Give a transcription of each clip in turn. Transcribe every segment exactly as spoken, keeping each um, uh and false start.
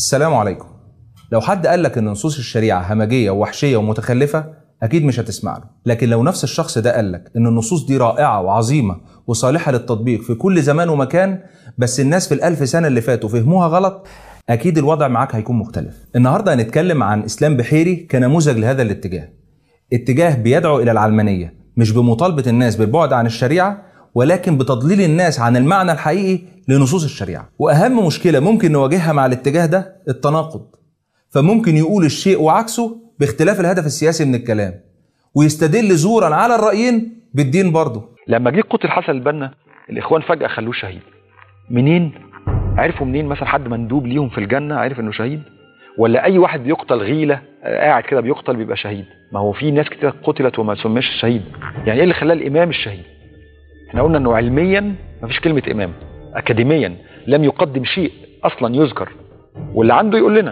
السلام عليكم. لو حد قال لك ان نصوص الشريعه همجيه ووحشيه ومتخلفه اكيد مش هتسمع له، لكن لو نفس الشخص ده قال لك ان النصوص دي رائعه وعظيمه وصالحه للتطبيق في كل زمان ومكان، بس الناس في الألف سنه اللي فاتوا فهموها غلط، اكيد الوضع معاك هيكون مختلف. النهارده هنتكلم عن اسلام بحيري كنموذج لهذا الاتجاه. اتجاه بيدعو الى العلمانيه، مش بمطالبه الناس بالبعد عن الشريعه، ولكن بتضليل الناس عن المعنى الحقيقي لنصوص الشريعه. واهم مشكله ممكن نواجهها مع الاتجاه ده التناقض. فممكن يقول الشيء وعكسه باختلاف الهدف السياسي من الكلام، ويستدل زورا على الرأيين بالدين برضه. لما جه قتل حسن البنا الاخوان فجأة خلوه شهيد. منين؟ عرفوا منين؟ مثلا حد مندوب ليهم في الجنة عرف انه شهيد؟ ولا اي واحد بيقتل غيلة قاعد كده بيقتل بيبقى شهيد؟ ما هو في ناس كتير قتلت وما سميش شهيد. يعني ايه اللي خلاه الامام الشهيد؟ احنا قلنا انه علميا ما فيش كلمة امام، اكاديميا لم يقدم شيء اصلا يذكر، واللي عنده يقول لنا.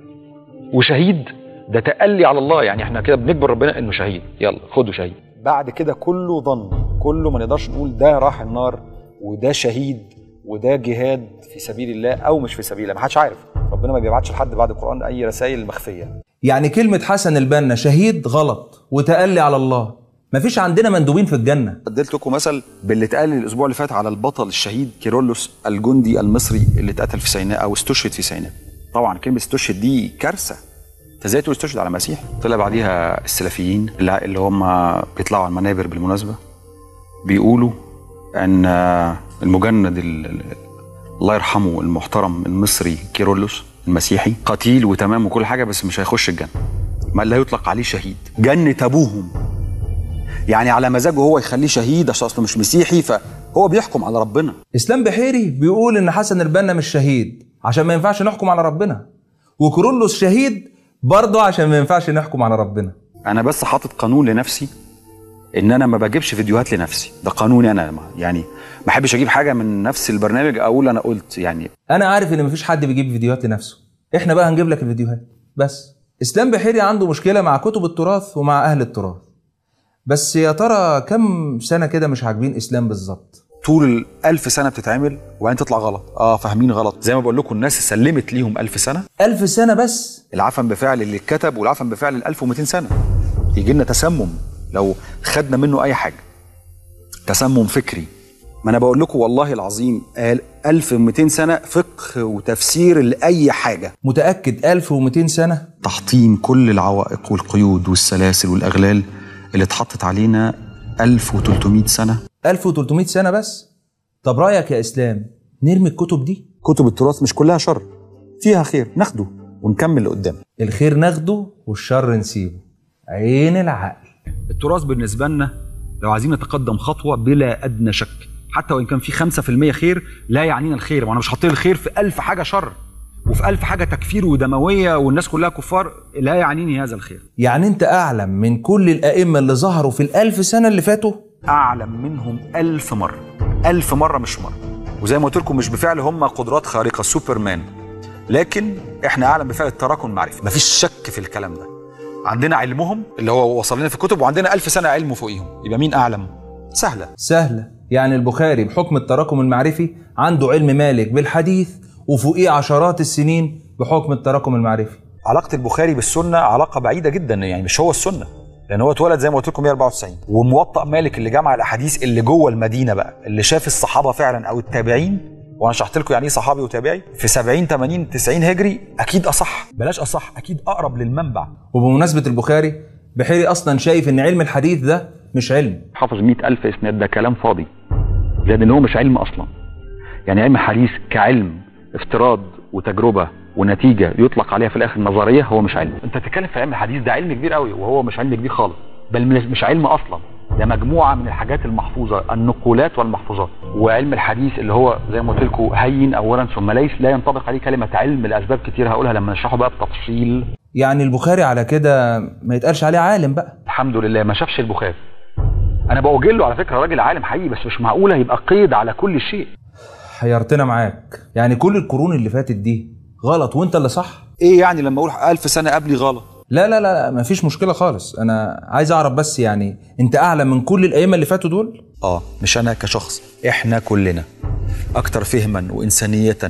وشهيد ده تألي على الله، يعني احنا كده بنكبر ربنا انه شهيد، يلا خدوا شهيد. بعد كده كله ظن، كله ما نقدرش نقول ده راح النار وده شهيد وده جهاد في سبيل الله او مش في سبيل الله، ما حدش عارف. ربنا ما بيبعتش لحد بعد القرآن اي رسائل مخفية. يعني كلمة حسن البنا شهيد غلط وتألي على الله. مفيش عندنا مندوبين في الجنة. اديت لكم مثل باللي اتقال الاسبوع اللي فات على البطل الشهيد كيرلس الجندي المصري اللي اتقتل في سيناء او استشهد في سيناء. طبعا كلمة استشهد دي كارثة. انت ازاي تقول استشهد على مسيح؟ طلع بعديها السلفيين اللي هم بيطلعوا على المنابر بالمناسبة بيقولوا ان المجند الله يرحمه المحترم المصري كيرلس المسيحي قتيل وتمام وكل حاجة، بس مش هيخش الجنة، ما لا يطلق عليه شهيد. جنة ابوهم، يعني على مزاجه هو يخليه شهيد عشان اصله مش مسيحي، فهو بيحكم على ربنا. اسلام بحيري بيقول ان حسن البنا مش شهيد عشان ما ينفعش نحكم على ربنا، وكيرلس شهيد برضه عشان ما ينفعش نحكم على ربنا. انا بس حاطط قانون لنفسي ان انا ما بجيبش فيديوهات لنفسي، ده قانوني انا، يعني ما احبش اجيب حاجه من نفس البرنامج اقول انا قلت. يعني انا عارف ان مفيش حد بيجيب فيديوهات لنفسه، احنا بقى هنجيب لك الفيديوهات بس. اسلام بحيري عنده مشكله مع كتب التراث ومع اهل التراث. بس يا ترى كم سنه كده مش عاجبين اسلام بالظبط؟ طول الألف سنه بتتعمل وبعدين تطلع غلط. اه فاهمين غلط، زي ما بقول لكم الناس سلمت ليهم ألف سنه. ألف سنه بس؟ العفن بفعل اللي اتكتب والعفن بفعل الألف ومئتين سنه. يجي لنا تسمم لو خدنا منه اي حاجه، تسمم فكري. ما انا بقول لكم والله العظيم ألف ومئتين سنه فقه وتفسير لاي حاجه. متاكد ألف ومئتين سنه؟ تحطيم كل العوائق والقيود والسلاسل والاغلال اللي اتحطت علينا ألف وثلاثمئة سنه. ألف وثلاثمئة سنه بس؟ طب رايك يا اسلام نرمي الكتب دي؟ كتب التراث مش كلها شر، فيها خير ناخده ونكمل لقدام. الخير ناخده والشر نسيبه، عين العقل. التراث بالنسبه لنا لو عايزين نتقدم خطوه بلا ادنى شك، حتى وان كان في خمسة في المية خير لا يعنينا الخير. وانا مش حاطين الخير في ألف حاجه شر وفي ألف حاجه تكفير ودمويه والناس كلها كفار، لا يعنيني هذا الخير. يعني انت اعلم من كل الائمه اللي ظهروا في الألف سنه اللي فاتوا؟ اعلم منهم ألف مره، ألف مره مش مره. وزي ما قلت لكم مش بفعل هم قدرات خارقه سوبرمان، لكن احنا اعلم بفعل التراكم المعرفي. مفيش شك في الكلام ده. عندنا علمهم اللي هو وصل لنا في الكتب، وعندنا ألف سنه علم فوقيهم. يبقى مين اعلم؟ سهله سهله. يعني البخاري بحكم التراكم المعرفي عنده علم مالك بالحديث وفوقيه عشرات السنين بحكم التراكم المعرفي. علاقه البخاري بالسنه علاقه بعيده جدا، يعني مش هو السنه، لان هو اتولد زي ما قلت لكم مئة وأربعة وتسعين. وموطأ مالك اللي جمع الاحاديث اللي جوه المدينه بقى، اللي شاف الصحابه فعلا او التابعين، وانا شرحت لكم يعني ايه صحابي وتابعي في سبعين ثمانين تسعين هجري، اكيد اصح، بلاش اصح، اكيد اقرب للمنبع. وبمناسبه البخاري، بحيري اصلا شايف ان علم الحديث ده مش علم. حافظ مئة ألف اسناد ده كلام فاضي، لان هو مش علم اصلا. يعني علم الحديث كعلم افتراض وتجربه ونتيجه يطلق عليها في الاخر نظريه، هو مش علم. انت بتتكلم في علم الحديث ده علم كبير قوي، وهو مش علم كبير خالص، بل مش علم اصلا، ده مجموعه من الحاجات المحفوظه، النقولات والمحفوظات. وعلم الحديث اللي هو زي ما قلت لكم هين اولا ثم ليس، لا ينطبق عليه كلمه علم لاسباب كتير هقولها لما نشرحه بقى بتفصيل. يعني البخاري على كده ما يتقالش عليه عالم بقى؟ الحمد لله ما شافش البخاري. انا بوجه له على فكره راجل عالم حقيقي، بس مش معقوله يبقى قيد على كل شيء. حيرتنا معاك. يعني كل القرون اللي فاتت دي غلط وانت اللي صح؟ ايه يعني لما اقول ألف سنه قبلي غلط؟ لا لا لا مفيش مشكله خالص. انا عايز اعرف بس، يعني انت اعلم من كل الائمه اللي فاتوا دول؟ اه مش انا كشخص، احنا كلنا اكتر فهما وانسانيه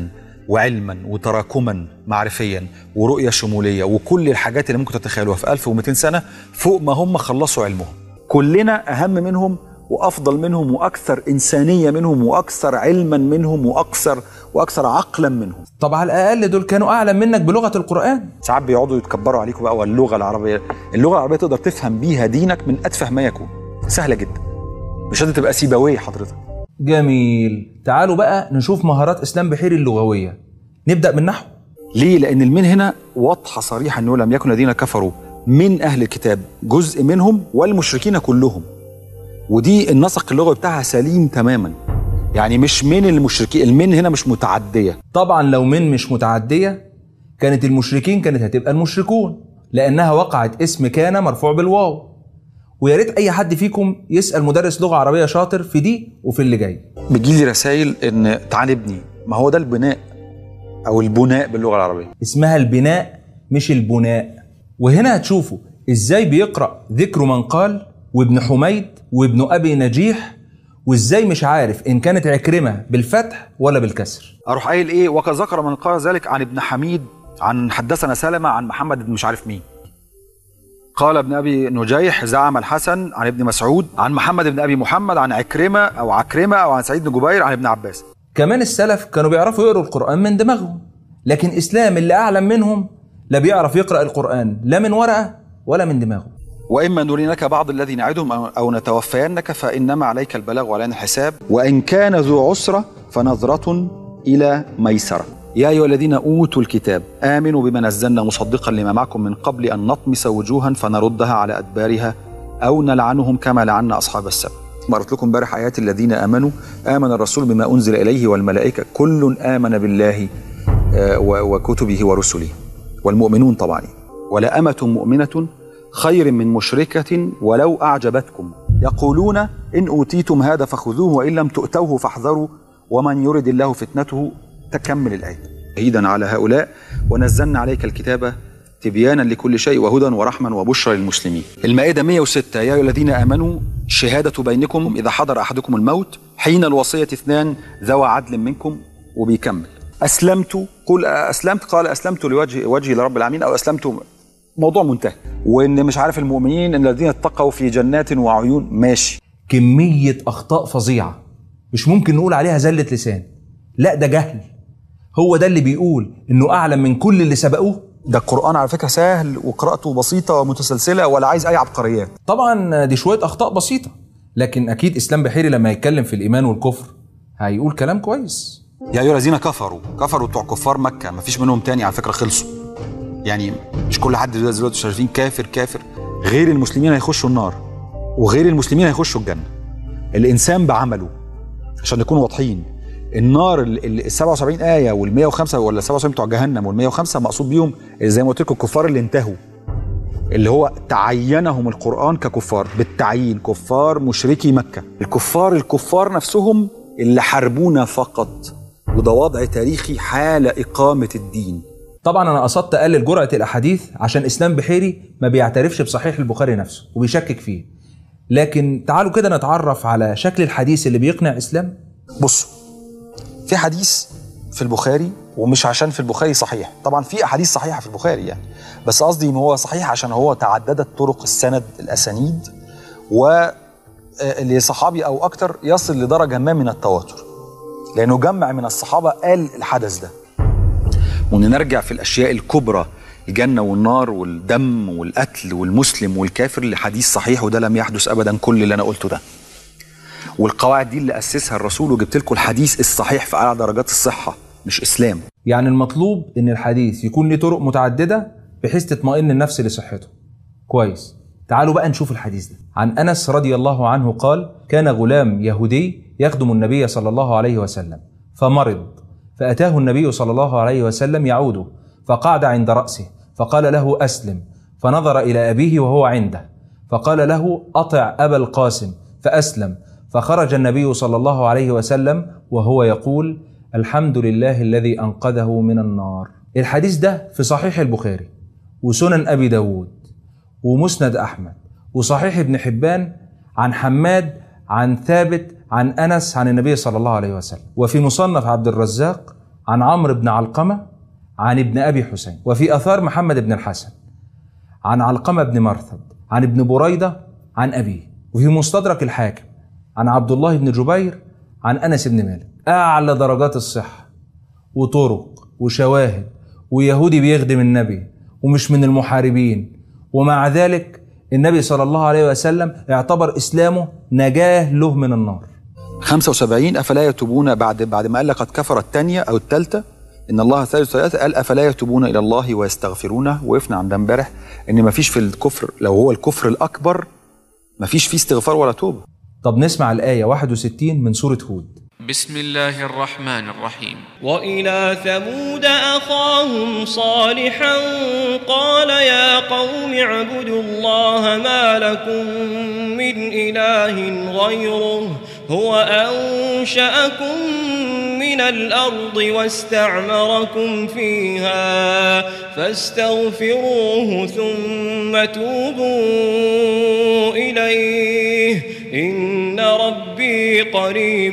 وعلما وتراكما معرفيا ورؤية شمولية وكل الحاجات اللي ممكن تتخيلوها في ألف ومئتين سنة فوق ما هم خلصوا علمهم. كلنا أهم منهم وأفضل منهم وأكثر إنسانية منهم وأكثر علما منهم وأكثر وأكثر عقلا منهم. طب على الأقل دول كانوا أعلم منك بلغة القرآن. ساعات بيقعدوا يتكبروا عليكم بقى واللغة العربية، اللغة العربية تقدر تفهم بيها دينك من أتفه ما يكون، سهلة جدا، مش قادر تبقى سيبويه حضرتك. جميل. تعالوا بقى نشوف مهارات إسلام بحيري اللغوية. نبدأ بالنحو. ليه؟ لأن المن هنا واضحة صريحة أنه لم يكن الذين كفروا من أهل الكتاب جزء منهم والمشركين كلهم، ودي النسق اللغوي بتاعها سليم تماما، يعني مش من المشركين. المن هنا مش متعدية. طبعا لو من مش متعدية كانت المشركين كانت هتبقى المشركون، لأنها وقعت اسم كان مرفوع بالواو. ويا ريت أي حد فيكم يسأل مدرس لغة عربية شاطر في دي وفي اللي جاي. بيجيلي رسائل إن تعال ابني، ما هو ده البناء أو البناء باللغة العربية. اسمها البناء مش البناء. وهنا هتشوفوا إزاي بيقرأ ذكر من قال وابن حميد وابن أبي نجيح، وإزاي مش عارف إن كانت عكرمة بالفتح ولا بالكسر. أروح قايل إيه؟ وقد ذكر من قال ذلك عن ابن حميد عن حدثنا سلمة عن محمد بن مش عارف مين. قال ابن أبي نجيح زعم الحسن عن ابن مسعود عن محمد بن أبي محمد عن عكرمة أو عكرمة أو عن سعيد بن جبير عن ابن عباس. كمان السلف كانوا بيعرفوا يقروا القرآن من دماغهم، لكن إسلام اللي أعلم منهم لا بيعرف يقرأ القرآن لا من ورقة ولا من دماغه. وإما نرينك بعض الذي نعدهم أو نتوفينك فإنما عليك البلاغ وعلينا الحساب وإن كان ذو عسرة فنظرة إلى ميسرة. يا أيها الذين أوتوا الكتاب آمنوا بما نزلنا مصدقا لما معكم من قبل أن نطمس وجوها فنردها على أدبارها أو نلعنهم كما لعنا أصحاب السبت. مرت لكم امبارح آيات الذين آمنوا آمن الرسول بما أنزل إليه والملائكة كل آمن بالله وكتبه ورسله والمؤمنون طبعا. ولا أمة مؤمنة خير من مشركة ولو أعجبتكم يقولون إن أوتيتم هذا فخذوه وإن لم تؤتوه فاحذروا ومن يرد الله فتنته. تكمل الآية. عيدا على هؤلاء ونزلنا عليك الكتاب تبيانا لكل شيء وهدى ورحمة وبشرى للمسلمين. المائدة مئة وستة يا أيها الذين آمنوا شهادة بينكم إذا حضر أحدكم الموت حين الوصية اثنان ذوى عدل منكم. وبيكمل أسلمت قل أسلمت قال أسلمت لوجه وجهي لرب العالمين أو أسلمت. موضوع منتهي. وإن مش عارف المؤمنين إن الذين اتقوا في جنات وعيون. ماشي. كمية أخطاء فظيعة مش ممكن نقول عليها زلة لسان، لا ده جهل. هو ده اللي بيقول إنه أعلم من كل اللي سبقوه. ده القرآن على فكرة سهل وقراءته بسيطة ومتسلسلة ولا عايز أي عبقريات. طبعا دي شوية أخطاء بسيطة، لكن أكيد إسلام بحيري لما يتكلم في الإيمان والكفر هيقول كلام كويس. يا أيها الذين كفروا كفروا بتوع كفار مكة، مفيش منهم تاني على فكرة، خلصوا. يعني مش كل حد دلوقتي شايفين كافر كافر. غير المسلمين هيخشوا النار وغير المسلمين هيخشوا الجنة. الإنسان بعمله عشان نكون واضحين. النار ال سبعة وسبعين آية وال مئة وخمسة ولا سبعة وسبعين بتوع جهنم وال مئة وخمسة مقصود بيهم زي ما قلت لكم الكفار اللي انتهوا، اللي هو تعينهم القرآن ككفار بالتعيين، كفار مشركي مكة. الكفار الكفار نفسهم اللي حاربونا فقط، وده وضع تاريخي حال إقامة الدين. طبعا أنا قصدت أقلل جرعة الأحاديث عشان إسلام بحيري ما بيعترفش بصحيح البخاري نفسه وبيشكك فيه. لكن تعالوا كده نتعرف على شكل الحديث اللي بيقنع إسلام. بصوا، في حديث في البخاري ومش عشان في البخاري صحيح، طبعا في أحاديث صحيحة في البخاري يعني، بس قصدي إن هو صحيح عشان هو تعددت طرق السند الأسانيد ولصحابي أو أكتر يصل لدرجة ما من التواتر، لأنه جمع من الصحابة قال الحدث ده. ونرجع في الأشياء الكبرى، الجنة والنار والدم والقتل والمسلم والكافر، لحديث صحيح، وده لم يحدث أبدا كل اللي أنا قلته ده. والقواعد دي اللي أسسها الرسول، وجبت لكم الحديث الصحيح في أعلى درجات الصحة، مش إسلام. يعني المطلوب إن الحديث يكون له طرق متعددة بحيث تطمئن النفس لصحته. كويس. تعالوا بقى نشوف الحديث ده. عن أنس رضي الله عنه قال: كان غلام يهودي يخدم النبي صلى الله عليه وسلم فمرض، فأتاه النبي صلى الله عليه وسلم يعوده، فقعد عند رأسه فقال له: أسلم. فنظر إلى أبيه وهو عنده فقال له: أطع أبا القاسم، فأسلم. فخرج النبي صلى الله عليه وسلم وهو يقول: الحمد لله الذي أنقذه من النار. الحديث ده في صحيح البخاري وسنن أبي داود ومسند أحمد وصحيح ابن حبان عن حماد عن ثابت عن أنس عن النبي صلى الله عليه وسلم، وفي مصنف عبد الرزاق عن عمرو بن علقمة عن ابن أبي حسين. وفي آثار محمد بن الحسن عن علقمة بن مرثد عن ابن بريدة عن أبيه. وفي مستدرك الحاكم عن عبد الله بن جبير عن أنس بن مالك. أعلى درجات الصحة وطرق وشواهد، ويهودي بيخدم النبي ومش من المحاربين، ومع ذلك النبي صلى الله عليه وسلم اعتبر إسلامه نجاة له من النار. خمسة وسبعين أفلا يتوبون، بعد بعد ما قال لقد كفر الثانية أو الثالثة إن الله ثالث ثلاثة، قال أفلا يتوبون إلى الله ويستغفرونه. وقفنا عند امبارح إن ما فيش في الكفر، لو هو الكفر الأكبر ما فيش فيه استغفار ولا توبة. طب نسمع الآية واحد وستين من سورة هود. بسم الله الرحمن الرحيم. وإلى ثمود أخاهم صالحا قال يا قوم اعبدوا الله ما لكم من إله غيره هو أنشأكم من الأرض واستعمركم فيها فاستغفروه ثم توبوا إليه إن ربي قريب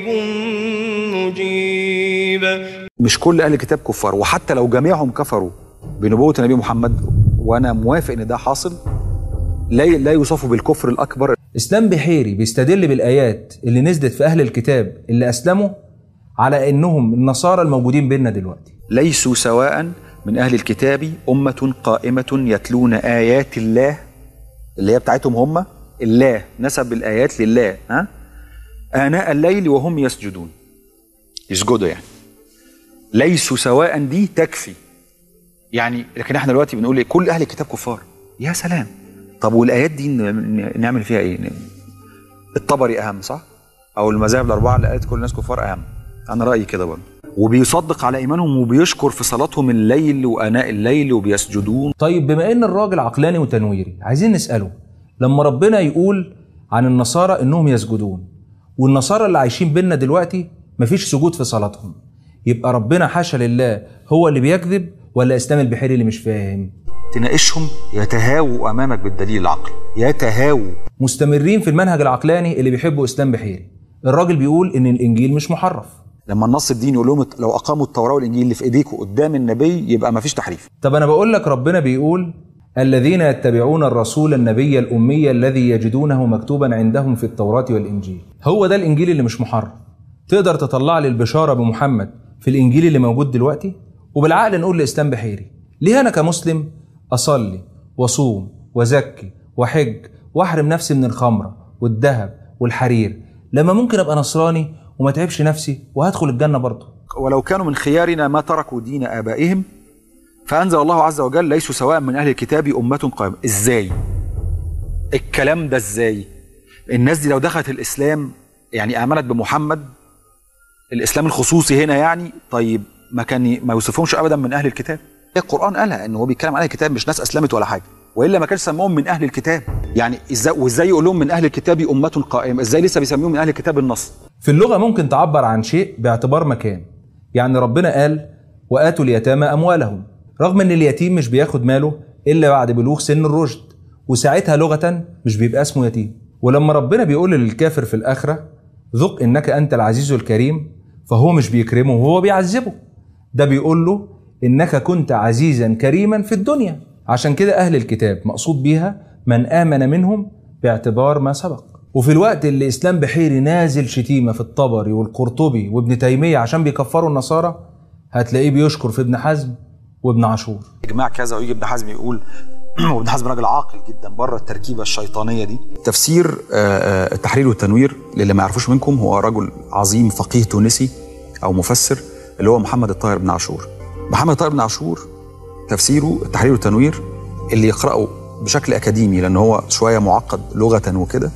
مجيب. مش كل أهل الكتاب كفار، وحتى لو جميعهم كفروا بنبوة النبي محمد، وأنا موافق إن ده حاصل، لا لا يوصفوا بالكفر الأكبر. إسلام بحيري بيستدل بالآيات اللي نزلت في أهل الكتاب اللي أسلموا على إنهم النصارى الموجودين بيننا دلوقتي. ليسوا سواء من أهل الكتاب أمة قائمة يتلون آيات الله اللي هي بتاعتهم هم، الله نسب الآيات لله، ها آناء الليل وهم يسجدون، يسجدوا يعني. ليسوا سواء دي تكفي يعني. لكن احنا دلوقتي بنقول ايه؟ كل أهل الكتاب كفار. يا سلام. طب والآيات دي نعمل فيها ايه؟ الطبري أهم صح؟ أو المذاهب الأربعة اللي قالت كل الناس كفار أهم. أنا رأيي كده برضه. وبيصدق على إيمانهم وبيشكر في صلاتهم الليل وآناء الليل وبيسجدون. طيب بما إن الراجل عقلاني وتنويري، عايزين نسأله، لما ربنا يقول عن النصارى إنهم يسجدون، والنصارى اللي عايشين بيننا دلوقتي مفيش سجود في صلاتهم، يبقى ربنا حاشا لله هو اللي بيكذب ولا إسلام البحيري اللي مش فاهم؟ تناقشهم يتهاووا أمامك بالدليل العقلي، يتهاووا. مستمرين في المنهج العقلاني اللي بيحبوا إسلام بحيري. الراجل بيقول إن الإنجيل مش محرف. لما النص الديني يقول لهم لو أقاموا التوراة والإنجيل اللي في إيديكم قدام النبي يبقى مفيش تحريف. طب أنا بقول لك ربنا بيقول الذين يتبعون الرسول النبي الأمي الذي يجدونه مكتوبا عندهم في التوراة والإنجيل. هو ده الإنجيل اللي مش محرف. تقدر تطلع لي البشارة بمحمد في الإنجيل اللي موجود دلوقتي؟ وبالعقل نقول لإسلام بحيري، ليه أنا كمسلم أصلي وصوم وزكي وحج وأحرم نفسي من الخمرة والذهب والحرير لما ممكن أبقى نصراني وما تعبش نفسي وهدخل الجنة برضه؟ ولو كانوا من خيارنا ما تركوا دين آبائهم، فأنزل الله عز وجل ليسوا سواء من أهل الكتاب أمة قائمة. إزاي؟ الكلام ده إزاي؟ الناس دي لو دخلت الإسلام يعني آمنت بمحمد، الإسلام الخصوصي هنا يعني، طيب ما كان ما يوصفهمش أبدا من أهل الكتاب. القرآن قالها إنه هو بيتكلم عن أهل الكتاب، مش ناس أسلمت ولا حاجة، وإلا ما كانش سموهم من أهل الكتاب. يعني إزاي وإزاي يقول لهم من أهل الكتاب أمة قائمة؟ إزاي لسه بيسميهم من أهل الكتاب النص؟ في اللغة ممكن تعبر عن شيء باعتبار مكان. يعني ربنا قال وآتوا اليتامى أموالهم، رغم ان اليتيم مش بياخد ماله الا بعد بلوغ سن الرشد، وساعتها لغة مش بيبقى اسمه يتيم. ولما ربنا بيقول للكافر في الآخرة ذق انك انت العزيز الكريم، فهو مش بيكرمه وهو بيعذبه، ده بيقول له انك كنت عزيزا كريما في الدنيا. عشان كده اهل الكتاب مقصود بيها من آمن منهم باعتبار ما سبق. وفي الوقت اللي اسلام بحيري نازل شتيمة في الطبري والقرطبي وابن تيمية عشان بيكفروا النصارى، هتلاقيه بيشكر في ابن حزم وابن عاشور. اجماع كذا، ويجي ابن حزم يقول وابن حزم راجل عاقل جدا بره التركيبه الشيطانيه دي. تفسير التحرير والتنوير للي ما يعرفوش منكم، هو رجل عظيم فقيه تونسي او مفسر اللي هو محمد الطاهر بن عاشور. محمد الطاهر بن عاشور تفسيره التحرير والتنوير اللي يقراه بشكل اكاديمي لان هو شويه معقد لغه وكده،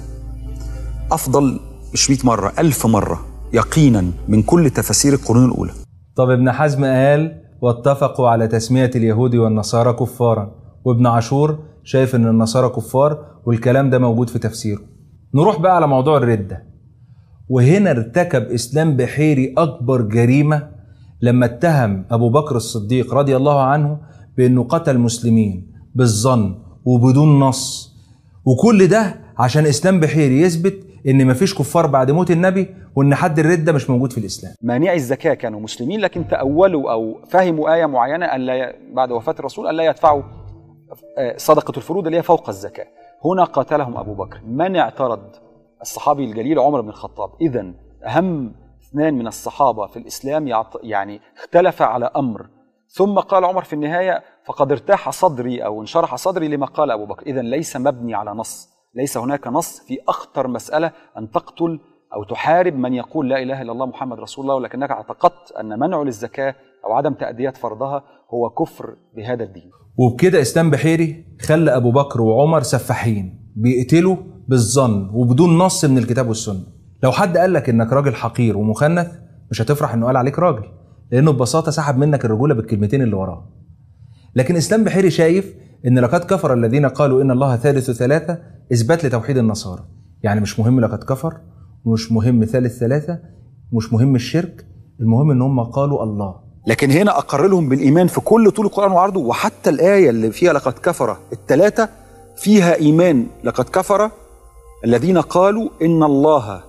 افضل مش مئة مره ألف مره يقينا من كل تفاسير القرون الاولى. طب ابن حزم قال واتفقوا على تسمية اليهود والنصارى كفارا، وابن عاشور شايف ان النصارى كفار والكلام ده موجود في تفسيره. نروح بقى على موضوع الردة، وهنا ارتكب اسلام بحيري اكبر جريمة لما اتهم ابو بكر الصديق رضي الله عنه بانه قتل مسلمين بالظن وبدون نص، وكل ده عشان اسلام بحيري يثبت ان مفيش كفار بعد موت النبي وان حد الردة مش موجود في الاسلام. مانعي الزكاة كانوا مسلمين لكن تأولوا او فهموا آية معينة ألا بعد وفاة الرسول ألا يدفعوا صدقة الفروض اللي هي فوق الزكاة. هنا قاتلهم أبو بكر. من اعترض؟ الصحابي الجليل عمر بن الخطاب. إذن أهم اثنان من الصحابة في الإسلام يعني اختلف على أمر، ثم قال عمر في النهاية فقد ارتاح صدري أو انشرح صدري لما قال أبو بكر. إذن ليس مبني على نص، ليس هناك نص في أخطر مسألة أن تقتل أو تحارب من يقول لا إله إلا الله محمد رسول الله، ولكنك اعتقدت أن منعه للزكاة أو عدم تأدية فرضها هو كفر بهذا الدين. وبكده إسلام بحيري خلى أبو بكر وعمر سفاحين بيقتلوا بالظن وبدون نص من الكتاب والسنة. لو حد قال لك إنك راجل حقير ومخنث مش هتفرح إنه قال عليك راجل، لأنه ببساطة سحب منك الرجولة بالكلمتين اللي وراه. لكن إسلام بحيري شايف إن لقد كفر الذين قالوا إن الله ثالث ثلاثة إثبات لتوحيد النصارى. يعني مش مهم لقد كفر، مش مهم ثالث ثلاثة، مش مهم الشرك، المهم إن هم قالوا الله. لكن هنا أقر لهم بالإيمان في كل طول القرآن وعرضه، وحتى الآية اللي فيها لقد كفر الثلاثة فيها إيمان. لقد كفر الذين قالوا إن الله،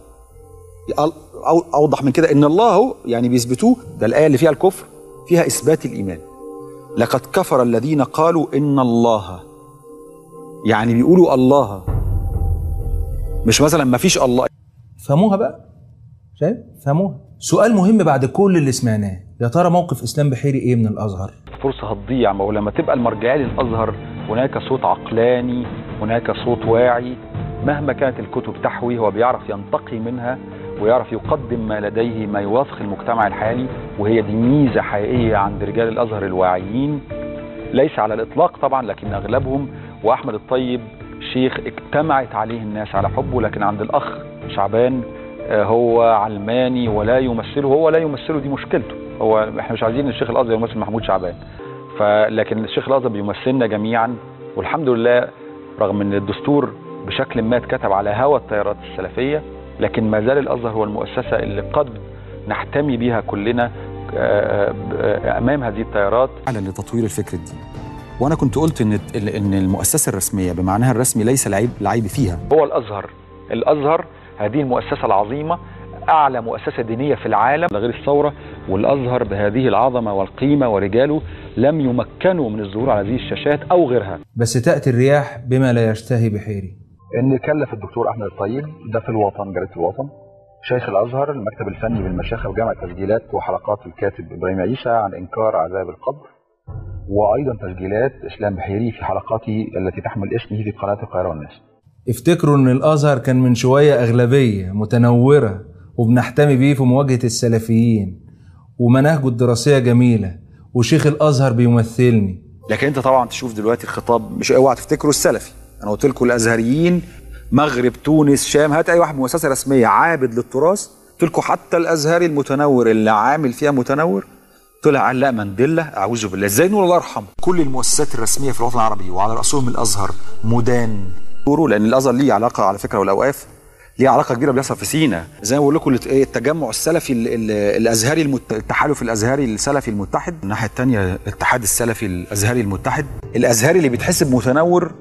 أوضح من كده إن الله هو يعني بيثبتوه، ده الآية اللي فيها الكفر فيها إثبات الإيمان. لقد كفر الذين قالوا إن الله، يعني بيقولوا الله، مش مثلا ما فيش الله. فهموها بقى، شايف؟ فهموها. سؤال مهم بعد كل اللي سمعناه، يا ترى موقف إسلام بحيري إيه من الأزهر؟ فرصة هتضيع، ما هو لما تبقى المرجعية للأزهر هناك صوت عقلاني، هناك صوت واعي، مهما كانت الكتب تحوي هو بيعرف ينتقي منها ويعرف يقدم ما لديه ما يوافق المجتمع الحالي، وهي دي ميزة حقيقية عند رجال الأزهر الواعيين، ليس على الإطلاق طبعا لكن أغلبهم. وأحمد الطيب شيخ اجتمعت عليه الناس على حبه، لكن عند الأخ شعبان هو علماني ولا يمثله، هو لا يمثله، دي مشكلته. هو احنا مش عايزين الشيخ الازهر يمثل محمود شعبان، فلكن الشيخ الازهر بيمثلنا جميعا، والحمد لله رغم ان الدستور بشكل ما اتكتب على هوى التيارات السلفيه، لكن ما زال الازهر هو المؤسسه اللي قد نحتمي بها كلنا امام هذه التيارات على لتطوير الفكر الديني. وانا كنت قلت ان ان المؤسسه الرسميه بمعناها الرسمي ليس العيب العيب فيها، هو الازهر. الازهر هذه المؤسسة العظيمة، أعلى مؤسسة دينية في العالم غير الثورة، والأزهر بهذه العظمة والقيمة ورجاله لم يمكنوا من الظهور على هذه الشاشات أو غيرها. بس تأتي الرياح بما لا يشتهي بحيري. إن كلف الدكتور أحمد الطيب ده في الوطن، جريدة الوطن، شيخ الأزهر، المكتب الفني بالمشيخة وجمع تسجيلات وحلقات الكاتب إبراهيم عيسى عن إنكار عذاب القبر، وأيضا تسجيلات إسلام بحيري في حلقاته التي تحمل اسمه في قناة القاهرة والناس. افتكروا ان الازهر كان من شوية اغلبية متنورة وبنحتمي بيه في مواجهة السلفيين، ومناهجه الدراسية جميلة، وشيخ الازهر بيمثلني. لكن انت طبعا تشوف دلوقتي الخطاب، مش اوعى تفتكروا السلفي، انا قلت لكم الازهريين مغرب تونس شام، هات اي واحد مؤسسة رسمية عابد للتراث، قلت لكم حتى الازهري المتنور اللي عامل فيها متنور طلع قال لا مانديلا اعوذ بالله. ازاي نقول الله يرحمه؟ كل المؤسسات الرسمية في الوطن العربي وعلى راسهم الازهر مدان، لان الازهر ليه علاقه على فكره، والاوقاف ليه علاقه كبيره بيحصل في سينا. زي ما بقول لكم التجمع السلفي الازهري المت... التحالف الازهري السلفي المتحد، الناحيه الثانيه الاتحاد السلفي الازهري المتحد. الازهري اللي بيتحسب متنور،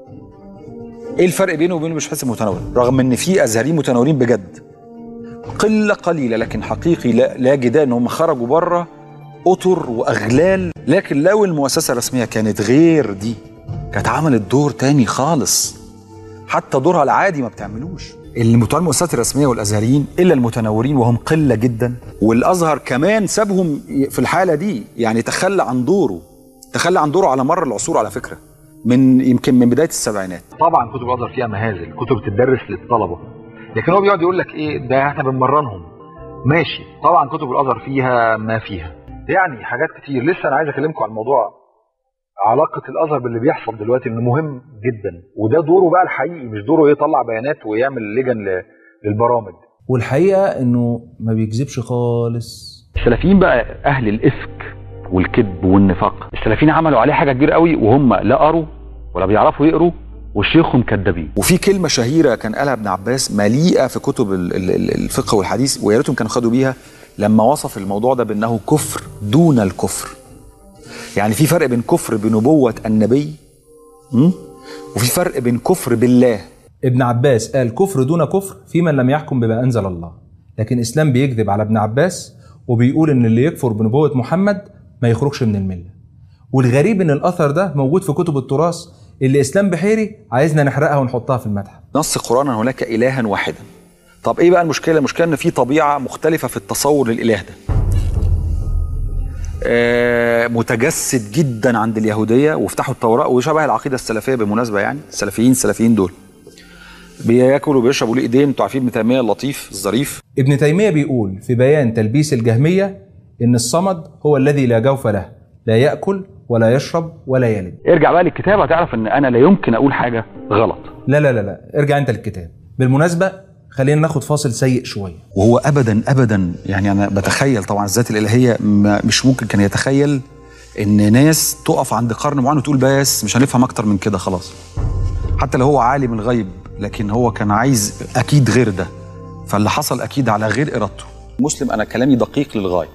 ايه الفرق بينه وبينه مش بيتحسب متنور؟ رغم ان في ازهريين متنورين بجد قله قليله، لكن حقيقي لا, لا جدال ان هم خرجوا بره اطر واغلال. لكن لو المؤسسه الرسميه كانت غير دي كانت عملت دور تاني خالص، حتى دورها العادي ما بتعملوش. اللي بتوع المؤسسات الرسميه والازهريين الا المتنورين وهم قله جدا، والازهر كمان سابهم في الحاله دي، يعني تخلى عن دوره، تخلى عن دوره على مر العصور على فكره، من يمكن من بدايه السبعينات. طبعا كتب الازهر فيها مهازل، كتب بتدرس للطلبه، لكن هو بيقعد يقول لك ايه ده احنا بنمرنهم. ماشي، طبعا كتب الازهر فيها ما فيها، يعني حاجات كتير. لسه انا عايز اكلمكم عن الموضوع علاقة الأزهر باللي بيحصل دلوقتي، إنه مهم جدا، وده دوره بقى الحقيقي، مش دوره يطلع بيانات ويعمل لجن للبرامج. والحقيقة إنه ما بيكذبش خالص. السلفيين بقى أهل الإفك والكذب والنفاق، السلفيين عملوا عليه حاجة كبيرة قوي وهم لا قروا ولا بيعرفوا يقروا وشيخهم كذابين. وفي كلمة شهيرة كان قالها ابن عباس مليئة في كتب الفقه والحديث، ويا ريتهم كانوا خدوا بيها لما وصف الموضوع ده بأنه كفر دون الكفر. يعني في فرق بين كفر بنبوة النبي وفي فرق بين كفر بالله. ابن عباس قال كفر دون كفر في من لم يحكم بما أنزل الله، لكن إسلام بيكذب على ابن عباس وبيقول إن اللي يكفر بنبوة محمد ما يخرجش من الملة. والغريب إن الأثر ده موجود في كتب التراث اللي إسلام بحيري عايزنا نحرقها ونحطها في المتحف. نص قرانا هناك إلها واحدا. طب إيه بقى المشكلة؟ المشكلة إن في طبيعة مختلفة في التصور للإله ده. آه متجسد جدا عند اليهودية، وافتحوا التوراة وشبه العقيدة السلفية بالمناسبة، يعني السلفيين السلفيين دول بياكلوا وبيشربوا لإيدين. انتوا عارفين ابن تيمية اللطيف الظريف، ابن تيمية بيقول في بيان تلبيس الجهمية إن الصمد هو الذي لا جوف له، لا يأكل ولا يشرب ولا يلد. ارجع بقى للكتاب هتعرف ان انا لا يمكن اقول حاجة غلط. لا لا لا لا ارجع انت للكتاب. بالمناسبة خلينا ناخد فاصل سيء شوية. وهو ابدا ابدا يعني انا بتخيل طبعا الذات الالهية مش ممكن كان يتخيل ان ناس تقف عند قرن معين وتقول بس مش هنفهم اكتر من كده خلاص. حتى لو هو عالم الغيب، لكن هو كان عايز اكيد غير ده، فاللي حصل اكيد على غير ارادته. مسلم انا كلامي دقيق للغاية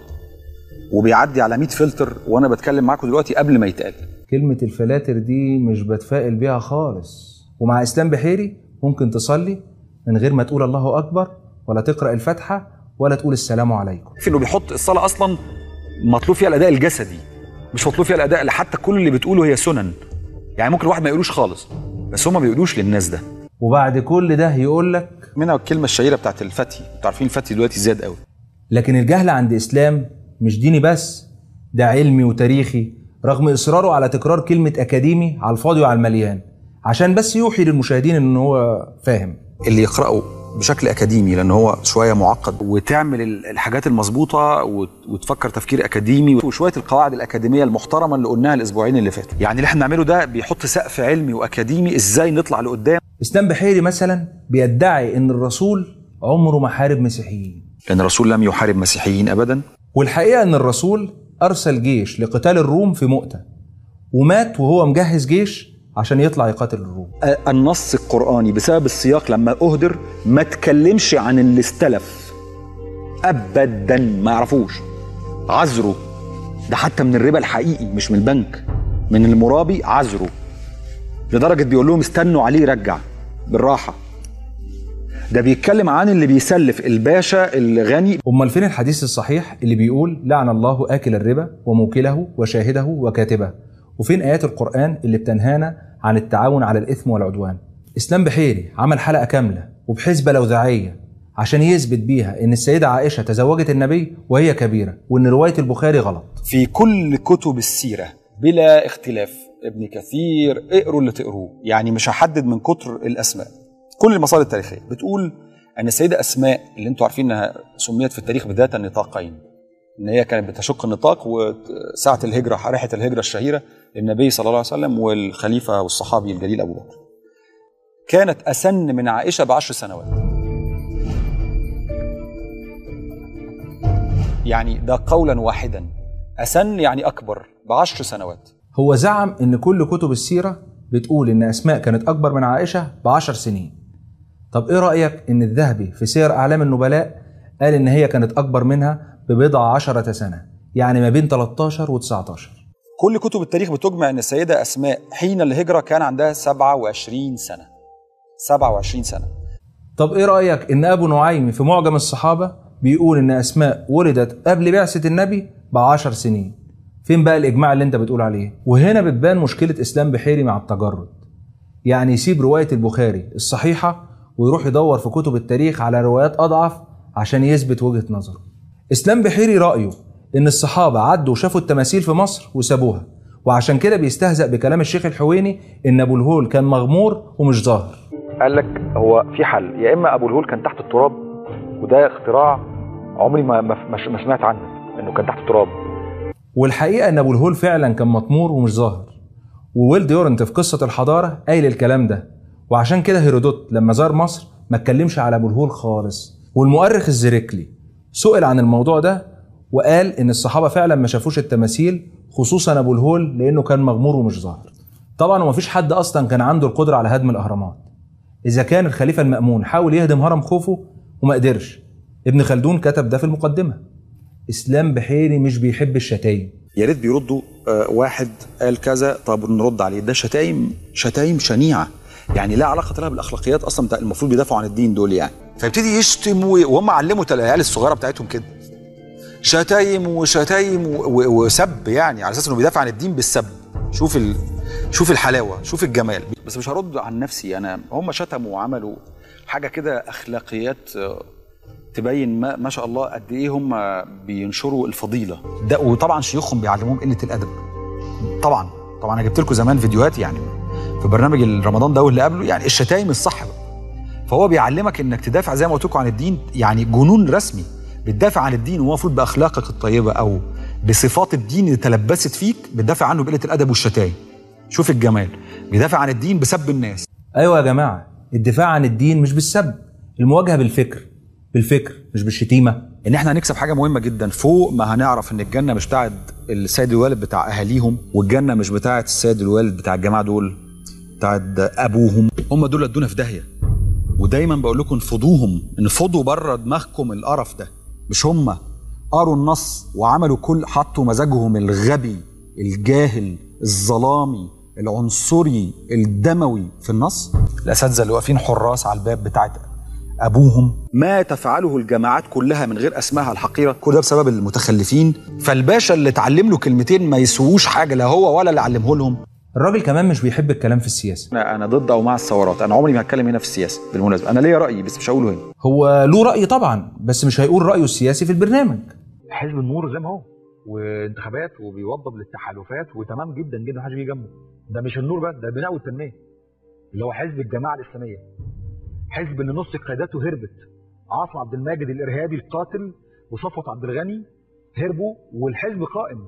وبيعدي على مية فلتر وانا بتكلم معاكم دلوقتي قبل ما يتقال. كلمة الفلاتر دي مش بتفائل بيها خالص. ومع اسلام بحيري ممكن تصلي من غير ما تقول الله اكبر ولا تقرأ الفاتحة ولا تقول السلام عليكم. في انه بيحط الصلاة اصلا مطلوب فيها الاداء الجسدي، مش مطلوب فيها الاداء اللي حتى كل اللي بتقوله هي سنن، يعني ممكن الواحد ما يقولوش خالص بس هم ما بيقولوش للناس ده. وبعد كل ده يقول لك منها الكلمة الشهيرة بتاعت الفتي، انتوا عارفين الفتي دلوقتي زاد قوي. لكن الجهل عند اسلام مش ديني بس، ده علمي وتاريخي، رغم اصراره على تكرار كلمة اكاديمي على الفاضي وعلى المليان عشان بس يوحي للمشاهدين ان هو فاهم. اللي يقرأه بشكل اكاديمي لان هو شويه معقد، وتعمل الحاجات المظبوطه وتفكر تفكير اكاديمي وشويه القواعد الاكاديميه المحترمه اللي قلناها الاسبوعين اللي فاتوا، يعني اللي احنا بنعمله ده بيحط سقف علمي واكاديمي ازاي نطلع لقدام. اسلام بحيري مثلا بيدعي ان الرسول عمره ما حارب مسيحيين، لان الرسول لم يحارب مسيحيين ابدا. والحقيقه ان الرسول ارسل جيش لقتال الروم في مؤتة ومات وهو مجهز جيش عشان يطلع يقاتل الروم. النص القرآني بسبب السياق لما أهدر ما تكلمش عن اللي استلف أبدا، ما يعرفوش عذره ده حتى من الربا الحقيقي مش من البنك، من المرابي عذره، لدرجة بيقول لهم استنوا عليه يرجع بالراحة. ده بيتكلم عن اللي بيسلف الباشا الغني. أمال فين الحديث الصحيح اللي بيقول لعن الله آكل الربا وموكله وشاهده وكاتبه؟ وفين آيات القرآن اللي بتنهانا عن التعاون على الإثم والعدوان؟ اسلام بحيري عمل حلقة كاملة وبحسبة لوذعية عشان يثبت بيها إن السيدة عائشة تزوجت النبي وهي كبيرة، وإن رواية البخاري غلط. في كل كتب السيرة بلا اختلاف، ابن كثير اقروا اللي تقروه، يعني مش هحدد من كتر الأسماء، كل المصادر التاريخية بتقول أن السيدة أسماء اللي انتوا عارفين أنها سميت في التاريخ بذات النطاقين، ان هي كانت بتشق النطاق وساعة الهجرة رحلة الهجرة الشهيرة للنبي صلى الله عليه وسلم والخليفة والصحابي الجليل أبو بكر، كانت أسن من عائشة بعشر سنوات. يعني ده قولا واحدا، أسن يعني أكبر بعشر سنوات. هو زعم ان كل كتب السيرة بتقول ان أسماء كانت أكبر من عائشة بعشر سنين. طب إيه رأيك ان الذهبي في سير أعلام النبلاء قال ان هي كانت أكبر منها ببضع عشرة سنة، يعني ما بين تلتاشر وتسعتاشر. كل كتب التاريخ بتجمع ان السيدة أسماء حين الهجرة كان عندها سبعة وعشرين سنة. سبعة وعشرين سنة. طب ايه رأيك ان ابو نعيم في معجم الصحابة بيقول ان أسماء ولدت قبل بعثة النبي بعشر سنين؟ فين بقى الإجماع اللي انت بتقول عليه؟ وهنا بتبان مشكلة اسلام بحيري مع التجرد، يعني يسيب رواية البخاري الصحيحة ويروح يدور في كتب التاريخ على روايات أضعف عشان يثبت وجهة نظره. اسلام بحيري رأيه ان الصحابة عدوا وشافوا التماثيل في مصر وسابوها، وعشان كده بيستهزأ بكلام الشيخ الحويني ان ابو الهول كان مغمور ومش ظاهر. قال لك هو في حل، يا اما ابو الهول كان تحت التراب، وده اختراع عمري ما ما, ما سمعت عنه انه كان تحت التراب. والحقيقة ان ابو الهول فعلا كان مطمور ومش ظاهر، وويلد يورنت في قصة الحضارة قايل الكلام ده، وعشان كده هيرودوت لما زار مصر ما اتكلمش على ابو الهول خالص. والمؤرخ الزريكلي سئل عن الموضوع ده وقال ان الصحابة فعلا ما شافوش التماثيل، خصوصا ابو الهول لانه كان مغمور ومش ظاهر. طبعا ومفيش حد اصلا كان عنده القدرة على هدم الاهرامات، اذا كان الخليفة المأمون حاول يهدم هرم خوفو وما قدرش. ابن خلدون كتب ده في المقدمة. اسلام بحيري مش بيحب الشتايم. يا ريت بيردوا آه واحد قال كذا طب نرد عليه، ده شتايم شتايم شنيعة. يعني لا علاقه لها بالاخلاقيات اصلا بتاع المفروض بيدافعوا عن الدين دول يعني. فيبتدي يشتم وهم علموا العيال الصغيره بتاعتهم كده شتايم وشتايم وسب، يعني على اساس انه بيدافع عن الدين بالسب. شوف ال... شوف الحلاوه، شوف الجمال. بس مش هرد عن نفسي انا، هم شتموا وعملوا حاجه كده اخلاقيات تبين ما, ما شاء الله قد ايه هم بينشروا الفضيله ده. وطبعا شيوخهم بيعلموهم قله الادب. طبعا طبعا انا جبت لكم زمان فيديوهات يعني في برنامج رمضان ده واللي قبله، يعني الشتايم الصح بقى. فهو بيعلمك انك تدافع زي ما قلت لكم عن الدين، يعني جنون رسمي بتدافع عن الدين وهو المفروض باخلاقك الطيبه او بصفات الدين اللي تلبست فيك، بتدافع عنه بقله الادب والشتايم. شوف الجمال، بيدافع عن الدين بسب الناس. ايوه يا جماعه، الدفاع عن الدين مش بالسب، المواجهه بالفكر، بالفكر مش بالشتيمه. ان احنا هنكسب حاجه مهمه جدا، فوق ما هنعرف ان الجنه مش بتاعت السيد الوالد بتاع اهاليهم، والجنه مش بتاعت السيد الوالد بتاع الجماعه دول بتاعت ابوهم، هم دول ادونا في داهيه. ودايما بقول لكم انفضوهم، انفضوا بره دماغكم القرف ده. مش هم قروا النص وعملوا كل، حطوا مزاجهم الغبي الجاهل الظلامي العنصري الدموي في النص. الاساتذه اللي واقفين حراس على الباب بتاعت ابوهم، ما تفعله الجماعات كلها من غير اسمائها الحقيره، كل ده بسبب المتخلفين. فالباشا اللي اتعلم له كلمتين ما يسووش حاجه، لا هو ولا اللي علمه لهم. الراجل كمان مش بيحب الكلام في السياسه. انا انا ضد او مع الثورات، انا عمري ما هتكلم هنا في السياسه بالمناسبه، انا ليا رايي بس مش هقوله هنا. هو له راي طبعا، بس مش هيقول رايه السياسي في البرنامج. حزب النور زي ما هو، وانتخابات وبيوضب للتحالفات وتمام جدا جدا، محدش بيجي جنبه. ده مش النور بس، ده البناء والتنميه اللي هو حزب الجماعه الاسلاميه، حزب ان نص قياداته هربت. عاصم عبد الماجد الارهابي القاتل وصفوت عبد الغني هربوا والحزب قائم.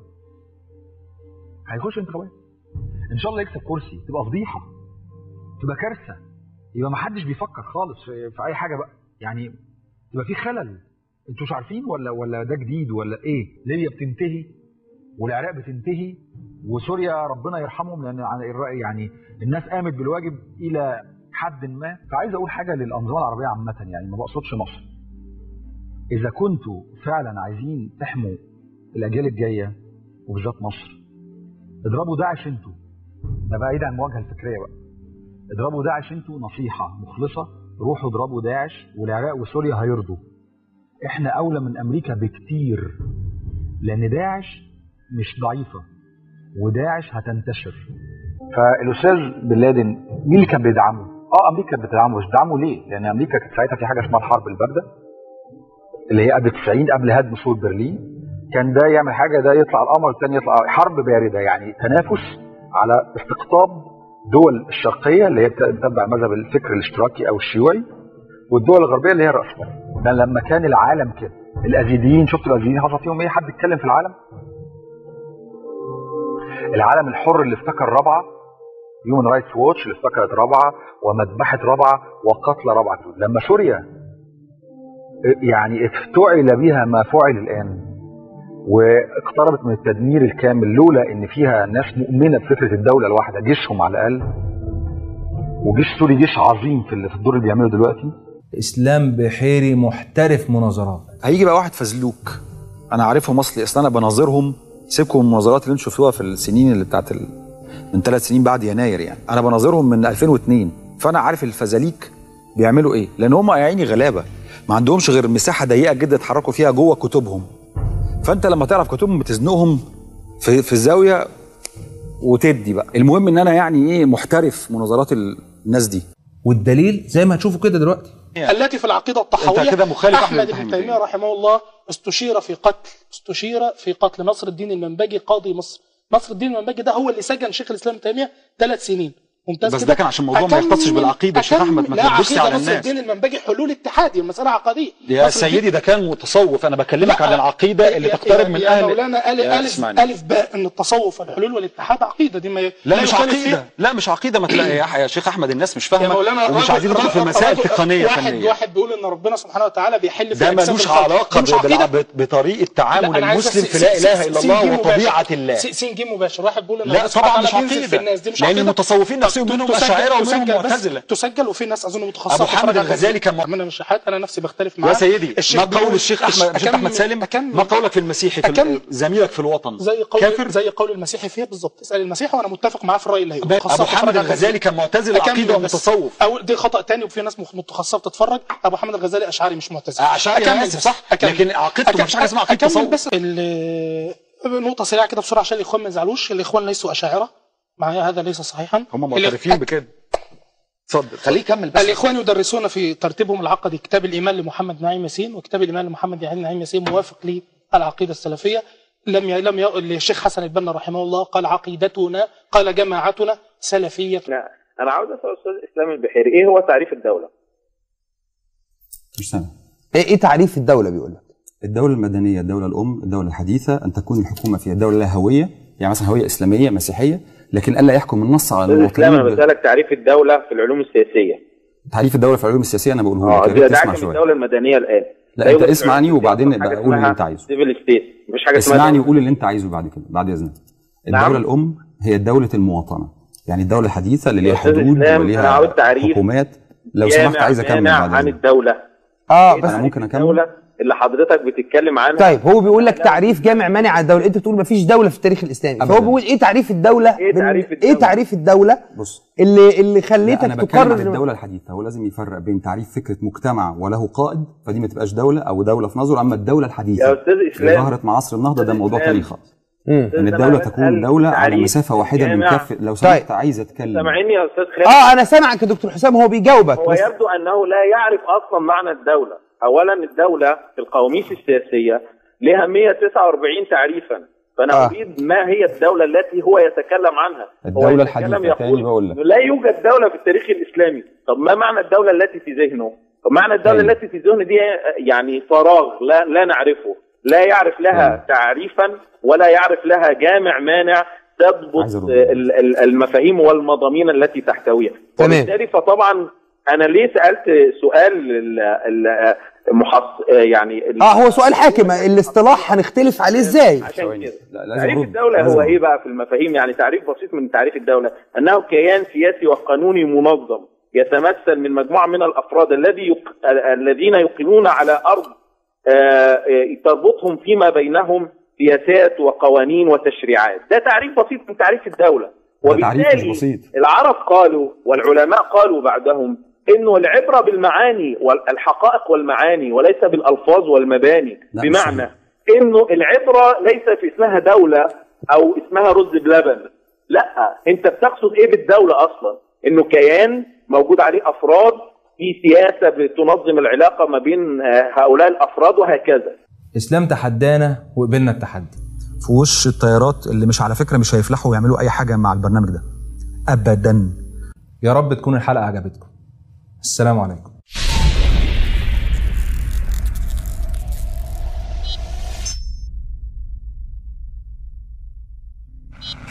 هيخش انتخابات ان شاء الله يكسب كرسي، تبقى فضيحه، تبقى كارثه، يبقى ما حدش بيفكر خالص في, في اي حاجه بقى، يعني يبقى في خلل. انتوا مش عارفين ولا ولا ده جديد ولا ايه؟ ليبيا بتنتهي والعراق بتنتهي وسوريا ربنا يرحمهم، لان يعني الناس قامت بالواجب الى حد ما. فعايز اقول حاجه للانظمه العربيه عامه، يعني ما بقصدش مصر. اذا كنتوا فعلا عايزين تحموا الاجيال الجايه وبالذات مصر، اضربوا داعش انتوا، ده بعيد عن المواجهه الفكريه بقى. اضربوا داعش انتوا، نصيحه مخلصه، روحوا اضربوا داعش والعراق وسوريا هيرضوا. احنا اولى من امريكا بكتير، لان داعش مش ضعيفه وداعش هتنتشر. فالاستاذ بن لادن مين اللي كان بيدعمه؟ اه امريكا كانت بتدعمه، بس بتدعمه ليه؟ لان امريكا كانت ساعتها في حاجه اسمها الحرب البارده اللي هي قبل تسعين، قبل هدم سور برلين. كان ده يعمل حاجه، ده يطلع القمر الثاني يطلع، حرب بارده، يعني تنافس على استقطاب دول الشرقيه اللي هي بتتبع مذهب الفكر الاشتراكي او الشيوعي، والدول الغربيه اللي هي الرأسمالية. ده لما كان العالم كده، الازيديين، شفتوا الازيديين حصل فيهم ايه؟ حد اتكلم في العالم؟ العالم الحر اللي افتكر رابعه، هيومن رايتس ووتش اللي افتكرت رابعه ومذبحه رابعه وقتل رابعه. لما سوريا يعني افتعل بها ما فعل الان واقتربت من التدمير الكامل، لولا ان فيها ناس مؤمنه بفكره الدوله الواحده، جيشهم على الاقل، وجيش سوري جيش عظيم في في الدور اللي بيعمله دلوقتي. اسلام بحيري محترف مناظرات. هيجي بقى واحد فزلوك، انا عارفهم اصلي، اصل انا بناظرهم. سيبكم من المناظرات اللي انتم شفتوها في السنين اللي بتاعت ال... من ثلاث سنين بعد يناير، يعني انا بناظرهم من ألفين واثنين، فانا عارف الفزاليك بيعملوا ايه، لان هم يا عيني غلابه ما عندهمش غير مساحه ضيقه جدا يتحركوا فيها جوه كتبهم. فانت لما تعرف كتبهم بتزنقهم في في الزاويه وتدي بقى. المهم ان انا يعني ايه محترف مناظرات الناس دي، والدليل زي ما هتشوفوا كده دلوقتي. التي في العقيدة الطحاوية أحمد بن تيمية رحمه الله استشير في قتل استشير في قتل نصر الدين المنبجي قاضي مصر. نصر الدين المنبجي ده هو اللي سجن شيخ الإسلام تيمية ثلاث سنين. ممتاز. بس ده كان عشان الموضوع ما يختصش بالعقيدة. شيخ أحمد ما تلبسش على الناس. نصر الدين المنبجي حلول اتحادي، المسألة عقدية يا سيدي، ده كان متصوف. أنا بكلمك عن العقيدة اللي تقترب من أهل. يا مولانا ألف ألف باء إن التصوف والحلول والاتحاد عقيدة، دي ما لا مش عقيدة، لا مش عقيدة. ما تلاقي يا شيخ أحمد الناس مش فاهمة ومش عايزين ندخل في مسائل تقنية فنية. واحد واحد بيقول إن ربنا سبحانه وتعالى بيحل في ده ملوش علاقة بطريقة تعامل المسلم في لا إله إلا الله وطبيعة الله. سين جيم مباشر. واحد بيقول إن لا طبعا مش عقيدة، لأن المتصوفين فيهم منهم اشاعره ومنهم معتزله. تسجل وفي ناس اظن متخصصه. ابو حامد الغزالي كان من الشحات انا نفسي بختلف معاه يا سيدي. ما قول الشيخ احمد مش احمد سالم؟ ما قولك في المسيحي في زميلك في الوطن زي قول كافر زي قول المسيحي فيها بالظبط. اسال المسيحي وانا متفق معاه في الراي اللي هيقوله. ابو حامد الغزالي كان معتزل عقيده ومتصوف. او دي خطا ثاني وفي ناس متخصصه بتتفرج. ابو حامد الغزالي اشعري مش معتزل. اشعري انا اسف صح، لكن عقيدته مش حاجه اسمها عقيده تصوف. بس نقطه سريعه كده بسرعه عشان الاخوان ما يزعلوش. الاخوان ليسوا اشاعره معايا، هذا ليس صحيحا. هم معترفين بكده. اتفضل خليه يكمل بس. الاخوان يدرسون في ترتيبهم العقدي كتاب الايمان لمحمد نعيم ياسين، وكتاب الايمان لمحمد نعيم ياسين موافق للعقيده السلفيه. لم ي... لم ي... الشيخ حسن البنا رحمه الله قال عقيدتنا، قال جماعتنا سلفيه. لا انا عاوز اسال استاذ اسلام البحيري، ايه هو تعريف الدوله؟ مش سامع. ايه ايه تعريف الدوله؟ بيقول لك الدوله المدنيه، الدوله الام، الدوله الحديثه ان تكون الحكومه فيها دوله لها هويه، يعني مثلا هويه اسلاميه مسيحيه، لكن الا يحكم النص على المواطنين. انا بسالك تعريف الدوله في العلوم السياسيه. تعريف الدوله في العلوم السياسيه انا بقوله لك. اه ده اسمع شويه. الدوله المدنيه الان. لا انت اسمعني وبعدين ابقى قول اللي انت عايزه. سيفل ستيت مفيش حاجه اسمها. اسمعني وقول اللي انت عايزه بعد كده بعد اذنك. الدوله نعم. الام هي دوله المواطنه، يعني الدوله الحديثه اللي ليها حدود وليها حكومات. لو سمحت عايز اكمل بعد عن الدوله. اه بس انا ممكن اكمل اللي حضرتك بتتكلم عنها. طيب هو بيقول لك تعريف جامع مانع على الدوله، انت بتقول مفيش دوله في التاريخ الاسلامي، فهو بيقول ايه تعريف الدوله؟ ايه تعريف الدوله؟ ايه تعريف الدوله؟ بص اللي اللي خليتك أنا تقرر عن الدوله الحديثه. هو لازم يفرق بين تعريف فكره مجتمع وله قائد، فدي ما تبقاش دوله او دوله في نظره، اما الدوله الحديثه يا استاذ اسلام اللي ظهرت مع عصر النهضه ده موضوع ثاني خالص. ان الدوله تكون دوله على مسافه واحده من كف. لو سمحت طيب. عايز اتكلم. سامعني يا استاذ خالد؟ اه انا سامعك يا دكتور حسام، هو بيجاوبك. هو يبدو انه لا يعرف اصلا معنى الدوله. اولا الدوله في القواميس السياسيه لها مئة وتسعة وأربعين تعريفا، فانا آه. اريد ما هي الدوله التي هو يتكلم عنها. الدوله الحديثه ثاني بقول لك لا يوجد دوله في التاريخ الاسلامي. طب ما معنى الدوله التي في ذهنه؟ طب معنى الدوله أي. التي في ذهنه دي يعني فراغ لا لا نعرفه، لا يعرف لها أي. تعريفا ولا يعرف لها جامع مانع تضبط المفاهيم والمضامين التي تحتويها. وبالتالي فطبعا انا ليه سالت سؤال محص يعني اه هو سؤال حاكم، الاصطلاح هنختلف عليه ازاي؟ عشان كده تعريف الدوله هو ايه بقى في المفاهيم؟ يعني تعريف بسيط من تعريف الدوله انه كيان سياسي وقانوني منظم يتمثل من مجموعه من الافراد الذي يق... الذين يقيمون على ارض آه تربطهم فيما بينهم سياسات وقوانين وتشريعات. ده تعريف بسيط من تعريف الدوله. وبالتالي العرب قالوا والعلماء قالوا بعدهم انه العبره بالمعاني والحقائق والمعاني وليس بالالفاظ والمباني. بمعنى انه العبره ليس في اسمها دوله او اسمها رز بلبن، لا انت بتقصد ايه بالدوله اصلا؟ انه كيان موجود عليه افراد في سياسه بتنظم العلاقه ما بين هؤلاء الافراد وهكذا. اسلام تحدانا وقبلنا التحدي في وش التيارات اللي مش على فكره مش هيفلحوا ويعملوا اي حاجه مع البرنامج ده ابدا. يا رب تكون الحلقه عجبتكم. السلام عليكم.